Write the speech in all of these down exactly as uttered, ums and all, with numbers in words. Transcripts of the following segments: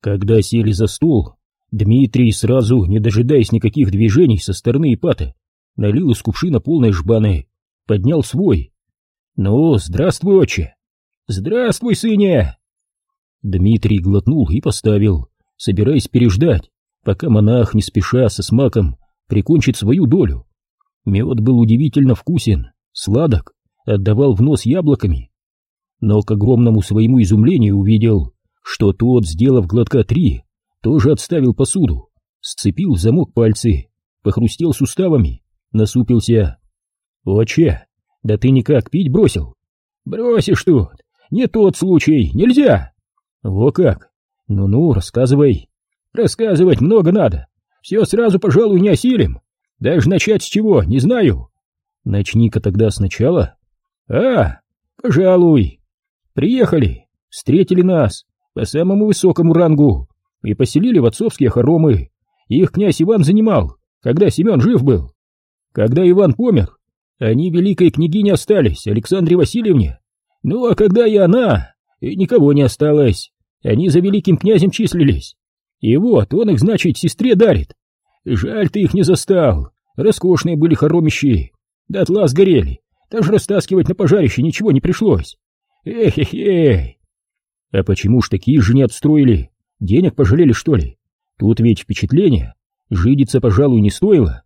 Когда сели за стол, Дмитрий сразу, не дожидаясь никаких движений со стороны Ипата, налил из кувшина полной жбаны, поднял свой. «Ну, здравствуй, отче!» «Здравствуй, сыне!» Дмитрий глотнул и поставил, собираясь переждать, пока монах не спеша со смаком прикончит свою долю. Мед был удивительно вкусен, сладок, отдавал в нос яблоками. Но к огромному своему изумлению увидел, что тот, сделав глотка три, тоже отставил посуду, сцепил в замок пальцы, похрустел суставами, насупился. «Отче, да ты никак пить бросил?» «Бросишь тут, не тот случай, нельзя!» «Во как? Ну-ну, рассказывай». «Рассказывать много надо, все сразу, пожалуй, не осилим. Даже начать с чего, не знаю». «Начни-ка тогда сначала». «А, пожалуй. Приехали, встретили нас по самому высокому рангу и поселили в отцовские хоромы. Их князь Иван занимал, когда Семен жив был. Когда Иван помер, они великой княгиней остались, Александре Васильевне. Ну а когда и она, и никого не осталось, они за великим князем числились. И вот он их, значит, сестре дарит. Жаль, ты их не застал, роскошные были хоромищи, дотла сгорели, даже растаскивать на пожарище ничего не пришлось. Эх-эх-эх. А почему ж такие же не отстроили? Денег пожалели, что ли? Тут ведь впечатление, жидиться, пожалуй, не стоило.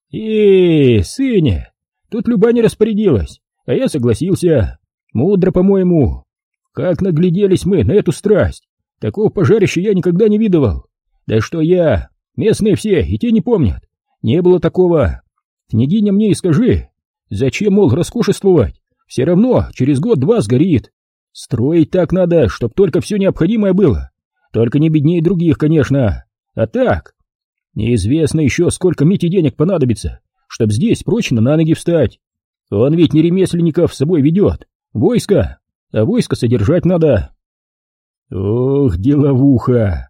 Эй, сыне, тут Люба не распорядилась, а я согласился. Мудро, по-моему. Как нагляделись мы на эту страсть. Такого пожарища я никогда не видывал. Да что я, местные все и те не помнят. Не было такого. Княгиня мне и скажи, зачем, мол, роскошествовать? Все равно через год-два сгорит. Строить так надо, чтоб только все необходимое было. Только не беднее других, конечно. А так, неизвестно еще, сколько Мите денег понадобится, чтоб здесь прочно на ноги встать. Он ведь не ремесленников с собой ведет, войско, а войско содержать надо. Ох, деловуха.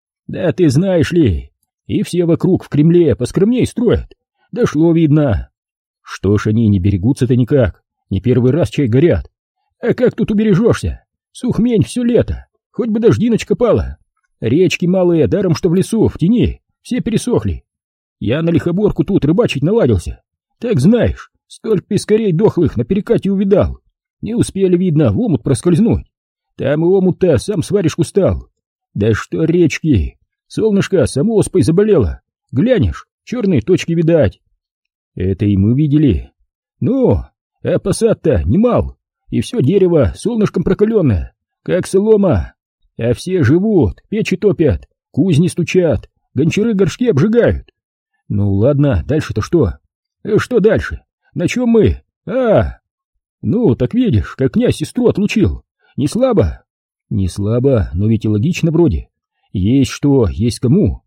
Да ты знаешь ли, и все вокруг в Кремле поскромней строят. Дошло, видно. Что ж они не берегутся-то никак, не первый раз чай горят. А как тут убережешься? Сухмень все лето, хоть бы дождиночка пала. Речки малые, даром что в лесу, в тени, все пересохли. Я на лихоборку тут рыбачить наладился. Так знаешь, столько пескарей дохлых на перекате увидал. Не успели, видно, в омут проскользнуть. Там и омут-то сам с варежку стал. Да что речки, солнышко само оспой заболело. Глянешь, черные точки видать. Это и мы видели. Ну, а посад-то немал. И все дерево солнышком прокаленное, как солома. А все живут, печи топят, кузни стучат, гончары горшки обжигают. Ну ладно, дальше-то что? Э, что дальше? На чем мы? А, ну так видишь, как князь сестру отлучил. Не слабо? Не слабо, но ведь и логично вроде. Есть что, есть кому.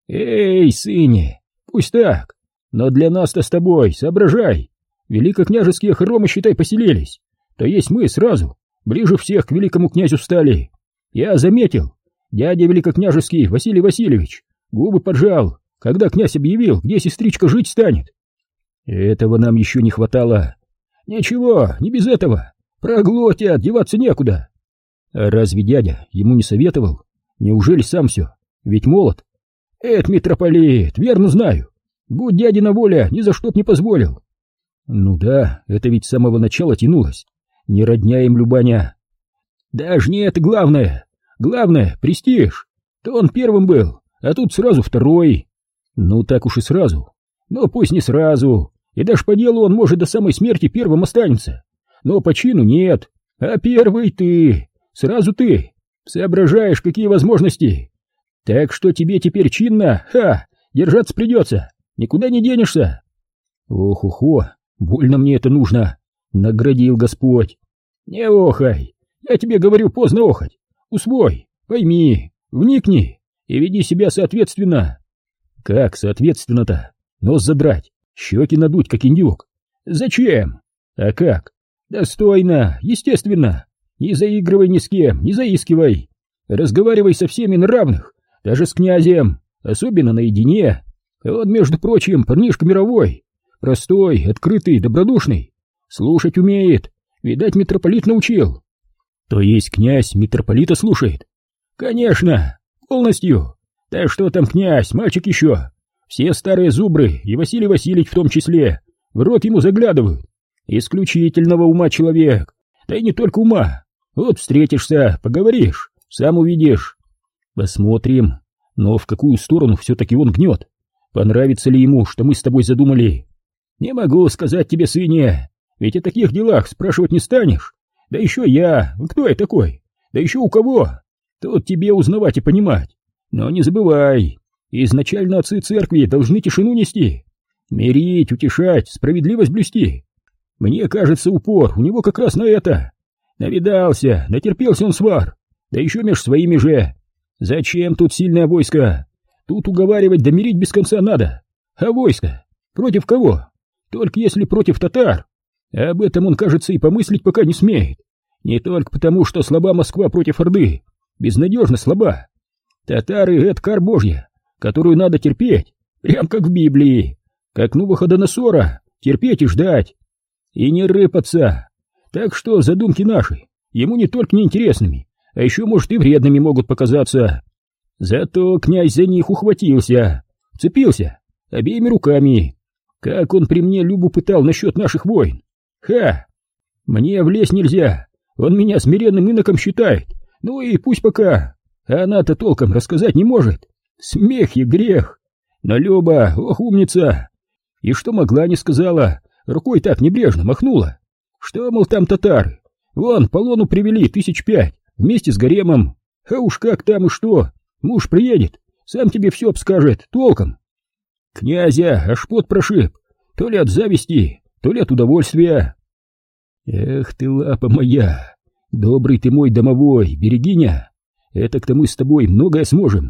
Эй, сыне, пусть так, но для нас-то с тобой, соображай. Великокняжеские хоромы, считай, поселились. То есть мы сразу, ближе всех к великому князю стали. Я заметил, дядя великокняжеский Василий Васильевич губы поджал, когда князь объявил, где сестричка жить станет. Этого нам еще не хватало. Ничего, не без этого. Проглотят, деваться некуда. А разве дядя ему не советовал? Неужели сам все? Ведь молод. Эт, митрополит, верно знаю. Будь дядина воля, ни за что б не позволил. Ну да, это ведь с самого начала тянулось. Не родня им Любаня. Даже не это главное. Главное, престиж. То он первым был, а тут сразу второй. Ну так уж и сразу. Но пусть не сразу. И даже по делу он, может, до самой смерти первым останется. Но по чину нет. А первый ты. Сразу ты. Соображаешь, какие возможности. Так что тебе теперь чинно, ха, держаться придется. Никуда не денешься. Ох-охо, больно мне это нужно. Наградил Господь. Не охай. Я тебе говорю, поздно охать. Усвой, пойми, вникни и веди себя соответственно. Как соответственно-то? Нос задрать, щеки надуть, как индюк. Зачем? А как? Достойно, естественно. Не заигрывай ни с кем, не заискивай. Разговаривай со всеми на равных, даже с князем, особенно наедине. Он, между прочим, парнишка мировой. Простой, открытый, добродушный. Слушать умеет. Видать, митрополит научил. То есть князь митрополита слушает? Конечно. полностью. Да что там князь, мальчик еще. Все старые зубры, и Василий Васильевич в том числе, в рот ему заглядывают. Исключительного ума человек, да и не только ума. Вот встретишься, поговоришь, сам увидишь. Посмотрим, но в какую сторону все-таки он гнет. Понравится ли ему, что мы с тобой задумали? Не могу сказать тебе, свинья, ведь о таких делах спрашивать не станешь. Да еще я, кто я такой? Да еще у кого? Тут тебе узнавать и понимать. Но не забывай, изначально отцы церкви должны тишину нести, мирить, утешать, справедливость блюсти. Мне кажется, упор у него как раз на это. Навидался, натерпелся он свар, да еще меж своими же. Зачем тут сильное войско? Тут уговаривать да мирить без конца надо. А войско? Против кого? Только если против татар. Об этом он, кажется, и помыслить пока не смеет. Не только потому, что слаба Москва против Орды. Безнадежно слаба. Татары — это кар Божья, которую надо терпеть, прям как в Библии. Как Навуходоносора, терпеть и ждать. И не рыпаться. Так что задумки наши ему не только неинтересными, а еще, может, и вредными могут показаться. Зато князь за них ухватился, вцепился обеими руками. Как он при мне Любу пытал насчет наших войн. Ха! Мне влезть нельзя, он меня смиренным иноком считает. Ну и пусть пока, а она-то толком рассказать не может. Смех и грех. Но Люба, ох, умница. И что могла, не сказала, рукой так небрежно махнула. Что, мол, там татары? Вон, полону привели тысяч пять, вместе с гаремом. А уж как там и что? Муж приедет, сам тебе все обскажет, толком. Князя аж пот прошиб, то ли от зависти, то ли от удовольствия. Эх ты, лапа моя, добрый ты мой домовой, берегиня. Это-то мы с тобой многое сможем.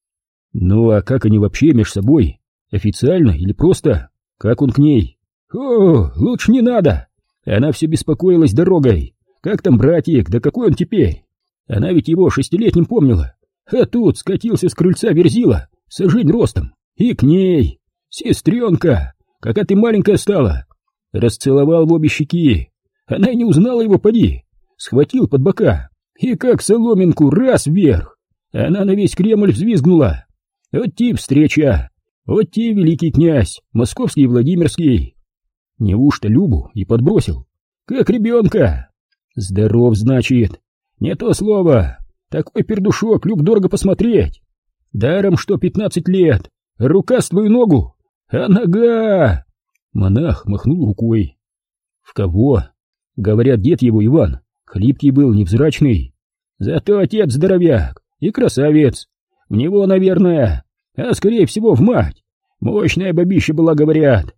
Ну а как они вообще меж собой? Официально или просто? Как он к ней? О, лучше не надо. Она все беспокоилась дорогой. Как там братик, да какой он теперь? Она ведь его шестилетним помнила. А тут скатился с крыльца Верзила, сажень ростом, и к ней. Сестренка, какая ты маленькая стала. Расцеловал в обе щеки. Она и не узнала его, поди. Схватил под бока и как соломинку раз вверх. Она на весь Кремль взвизгнула. Вот те встреча, вот те великий князь, московский и Владимирский. Неужто Любу и подбросил? Как ребенка. Здоров, значит. Не то слово. Такой пердушок Люб дорого посмотреть. Даром, что пятнадцать лет. Рука с твою ногу. А нога... Монах махнул рукой. В кого? Говорят, дед его Иван хлипкий был, невзрачный. Зато отец здоровяк и красавец. В него, наверное, а скорее всего в мать. Мощная бабища была, говорят.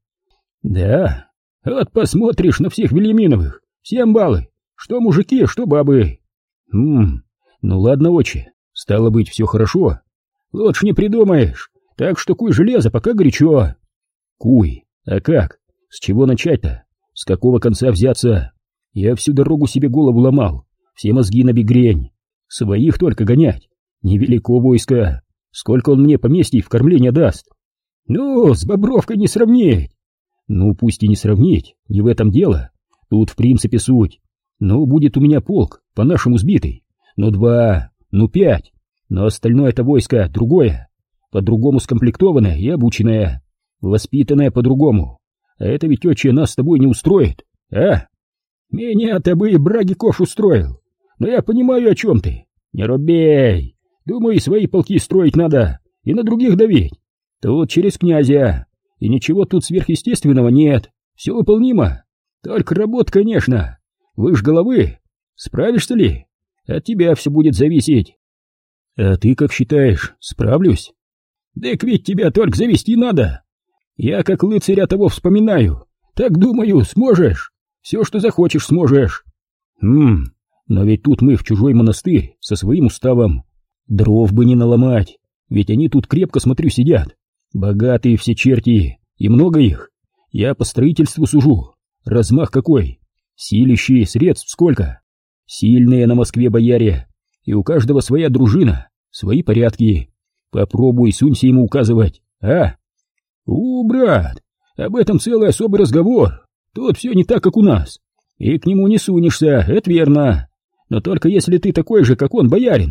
Да, вот посмотришь на всех Вельяминовых, всем баллы, что мужики, что бабы. Хм, ну ладно, отче, стало быть, все хорошо. Лучше не придумаешь, так что куй железо, пока горячо. Куй, а как? С чего начать-то? С какого конца взяться? Я всю дорогу себе голову ломал, все мозги на бигрень. Своих только гонять. Невелико войско. Сколько он мне поместий в кормление даст? Ну, с Бобровкой не сравнить. Ну, пусть и не сравнить, не в этом дело. Тут в принципе суть. Ну, будет у меня полк, по-нашему сбитый. Ну, два, ну, пять. Но остальное это войско другое. По-другому скомплектованное и обученное. Воспитанное по-другому. А это ведь, отче, нас с тобой не устроит, а? Меня-то бы и Брагиков устроил. Но я понимаю, о чем ты. Не робей. Думаю, и свои полки строить надо, и на других давить. Тут через князя. И ничего тут сверхъестественного нет. Все выполнимо. Только работа, конечно. Выше головы. Справишься ли? От тебя все будет зависеть. А ты как считаешь, справлюсь? Так ведь тебя только завести надо. Я как лыцаря того вспоминаю. Так думаю, сможешь. Все, что захочешь, сможешь. Хм, но ведь тут мы в чужой монастырь со своим уставом. Дров бы не наломать, ведь они тут крепко, смотрю, сидят. Богатые все черти, и много их. Я по строительству сужу. Размах какой. Силищи, средств сколько. Сильные на Москве бояре. И у каждого своя дружина, свои порядки. Попробуй, сунься ему указывать, а? У, брат, об этом целый особый разговор. Тут все не так, как у нас. И к нему не сунешься, это верно. Но только если ты такой же, как он, боярин.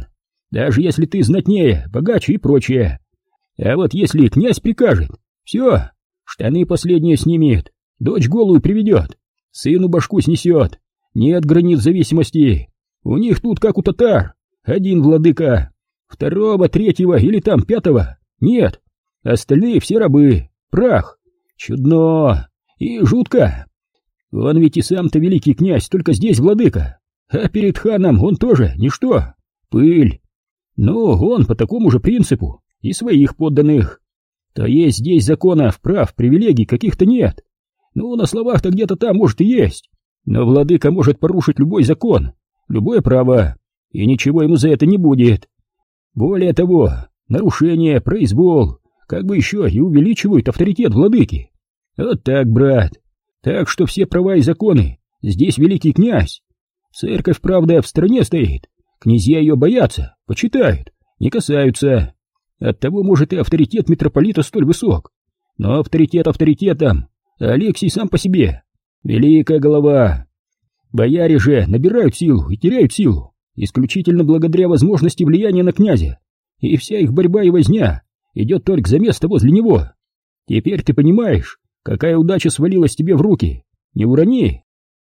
даже если ты знатнее, богаче и прочее. А вот если князь прикажет, все, штаны последние снимет, дочь голую приведет, сыну башку снесет, нет границ зависимости. У них тут как у татар, один владыка, второго, третьего или там пятого нет, остальные все рабы, прах. Чудно и жутко. Он ведь и сам-то великий князь, только здесь владыка, а перед ханом он тоже ничто, пыль. Но он по такому же принципу и своих подданных. То есть здесь законов, прав, привилегий каких-то нет. Ну, на словах-то где-то там, может, и есть. Но владыка может порушить любой закон, любое право, и ничего ему за это не будет. Более того, нарушение, произвол, как бы еще и увеличивают авторитет владыки. Вот так, брат. Так что все права и законы здесь великий князь. Церковь, правда, в стороне стоит. Князья ее боятся, почитают, не касаются. Оттого, может, и авторитет митрополита столь высок. Но авторитет авторитетом, а Алексий сам по себе. Великая голова. Бояре же набирают силу и теряют силу исключительно благодаря возможности влияния на князя. И вся их борьба и возня идет только за место возле него. Теперь ты понимаешь, какая удача свалилась тебе в руки. Не урони.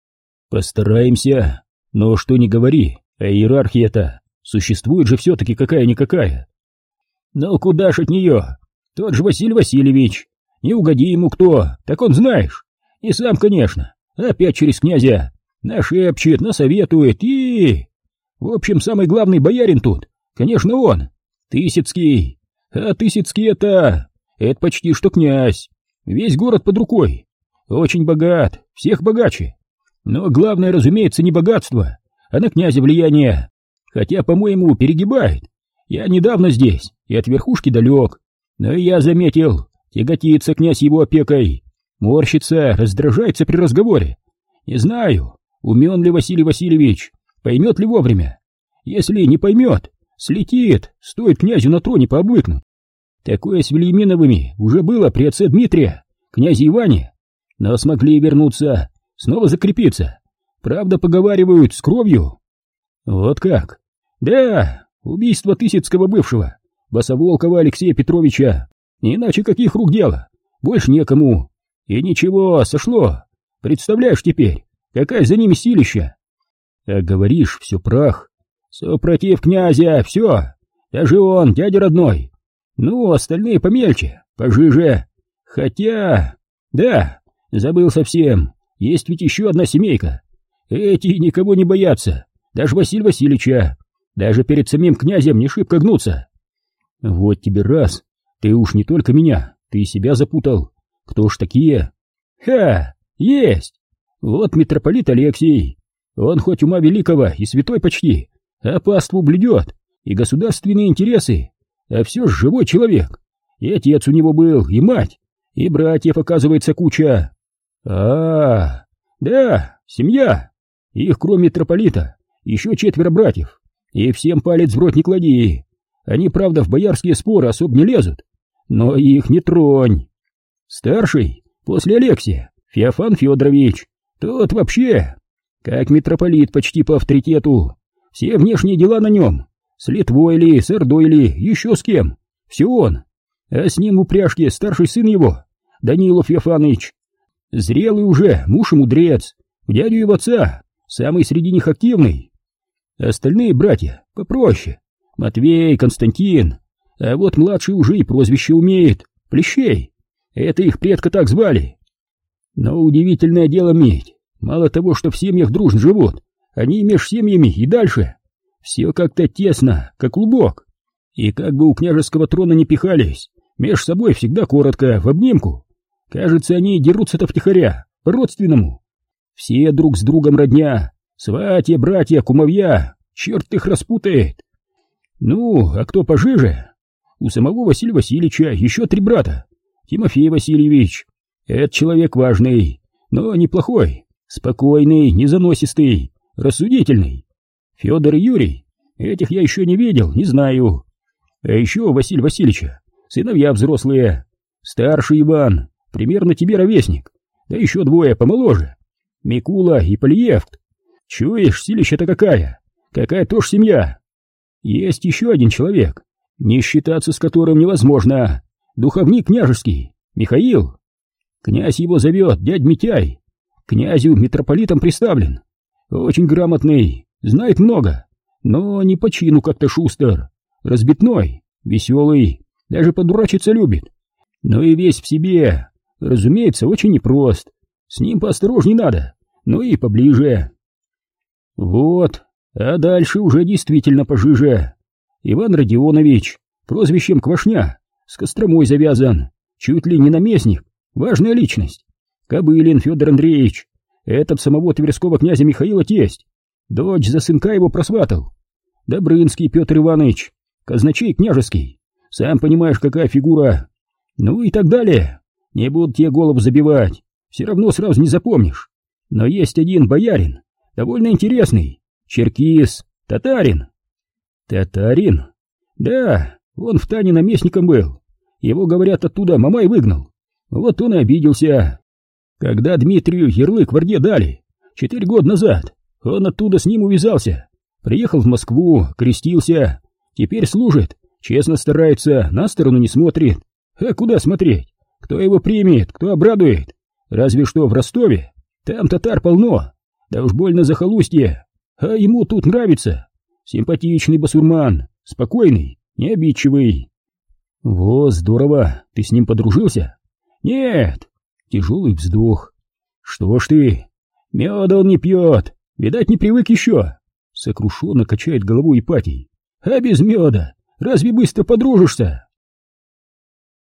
Постараемся. Но что ни говори, а иерархия-то существует же все-таки какая-никакая. Ну куда ж от нее? Тот же Василий Васильевич. Не угоди ему кто, так он знаешь. И сам, конечно, опять через князя нашепчет, насоветует и... В общем, самый главный боярин тут, конечно, он, Тысяцкий. А Тысяцкий это... это почти что князь. Весь город под рукой. Очень богат, всех богаче. Но главное, разумеется, не богатство, а на князя влияние. Хотя, по-моему, перегибает. Я недавно здесь и от верхушки далек. Но и я заметил, тяготится князь его опекой. Морщится, раздражается при разговоре. Не знаю, умен ли Василий Васильевич, поймет ли вовремя. Если не поймет, слетит, стоит князю на троне пообвыкнуть. Такое с Вельяминовыми уже было при отце Дмитрия, князе Иване. Но смогли вернуться, снова закрепиться. Правда, поговаривают, с кровью. Вот как? Да, убийство Тысяцкого бывшего, Басоволкова Алексея Петровича. Иначе каких рук дело? Больше некому. И ничего, сошло. Представляешь теперь, какая за ними силища? А говоришь, все прах. Супротив князя, все. Даже он, дядя родной. Ну, остальные помельче, пожиже. Хотя... Да, забыл совсем. Есть ведь еще одна семейка. Эти никого не боятся. Даже Василия Васильевича. Даже перед самим князем не шибко гнутся. Вот тебе раз. Ты уж не только меня, ты и себя запутал. Кто ж такие? Ха, есть. Вот митрополит Алексий. Он хоть ума великого и святой почти, а паству блюдет, и государственные интересы. А все ж живой человек. И отец у него был, и мать, и братьев, оказывается, куча. А, да, семья. Их, кроме митрополита, еще четверо братьев. И всем палец в рот не клади. Они, правда, в боярские споры особо не лезут, но их не тронь. Старший, после Алексия, Феофан Федорович, тот вообще, как митрополит почти по авторитету. Все внешние дела на нем. С Литвой ли, с Ордой ли, еще с кем. Все он. А с ним в упряжке старший сын его, Данилов Феофаныч. Зрелый уже, муж и мудрец. В дядю его отца, самый среди них активный. Остальные братья попроще. Матвей, Константин. А вот младший уже и прозвище умеет. Плещей. Это их предка так звали. Но удивительное дело медь. Мало того, что в семьях дружно живут, они меж семьями и дальше. Все как-то тесно, как клубок. И как бы у княжеского трона не пихались, меж собой всегда коротко, в обнимку. Кажется, они дерутся-то втихаря, по-родственному. Все друг с другом родня, сватья, братья, кумовья, черт их распутает. Ну, а кто пожиже? У самого Василия Васильевича еще три брата. Тимофей Васильевич. Это человек важный, но неплохой, спокойный, незаносистый, рассудительный. Федор и Юрий, этих я еще не видел, не знаю. А еще у Василия Васильевича сыновья взрослые. Старший Иван, примерно тебе ровесник, да еще двое помоложе. Микула и Полиевт. Чуешь, силища-то какая? Какая тоже семья? Есть еще один человек, не считаться с которым невозможно. Духовник княжеский, Михаил. Князь его зовет дядь Митяй. Князю митрополитом приставлен. Очень грамотный, знает много, но не по чину как-то шустер. Разбитной, веселый, даже подурачиться любит. Но и весь в себе, разумеется, очень непрост. С ним поосторожней надо, но и поближе. Вот, а дальше уже действительно пожиже. Иван Родионович, прозвищем Квашня, с Костромой завязан, чуть ли не наместник, важная личность. Кобылин Федор Андреевич, этот самого тверского князя Михаила тесть, дочь за сынка его просватал. Добрынский Петр Иванович, казначей княжеский, сам понимаешь, какая фигура. Ну и так далее. Не буду тебе голову забивать, все равно сразу не запомнишь. Но есть один боярин, довольно интересный, черкис, татарин. Татарин? Да, он в Тане наместником был. Его, говорят, оттуда Мамай выгнал. Вот он и обиделся. Когда Дмитрию ярлык в Орде дали, четыре года назад, он оттуда с ним увязался. Приехал в Москву, крестился, теперь служит, честно старается, на сторону не смотрит. А куда смотреть? Кто его примет, кто обрадует? Разве что в Ростове, там татар полно, да уж больно захолустье, а ему тут нравится. Симпатичный басурман, спокойный, необидчивый. Во, здорово, ты с ним подружился? Нет. Тяжелый вздох. Что ж ты, меда он не пьет, видать, не привык еще. Сокрушенно качает головой Ипатий. А без меда разве быстро подружишься?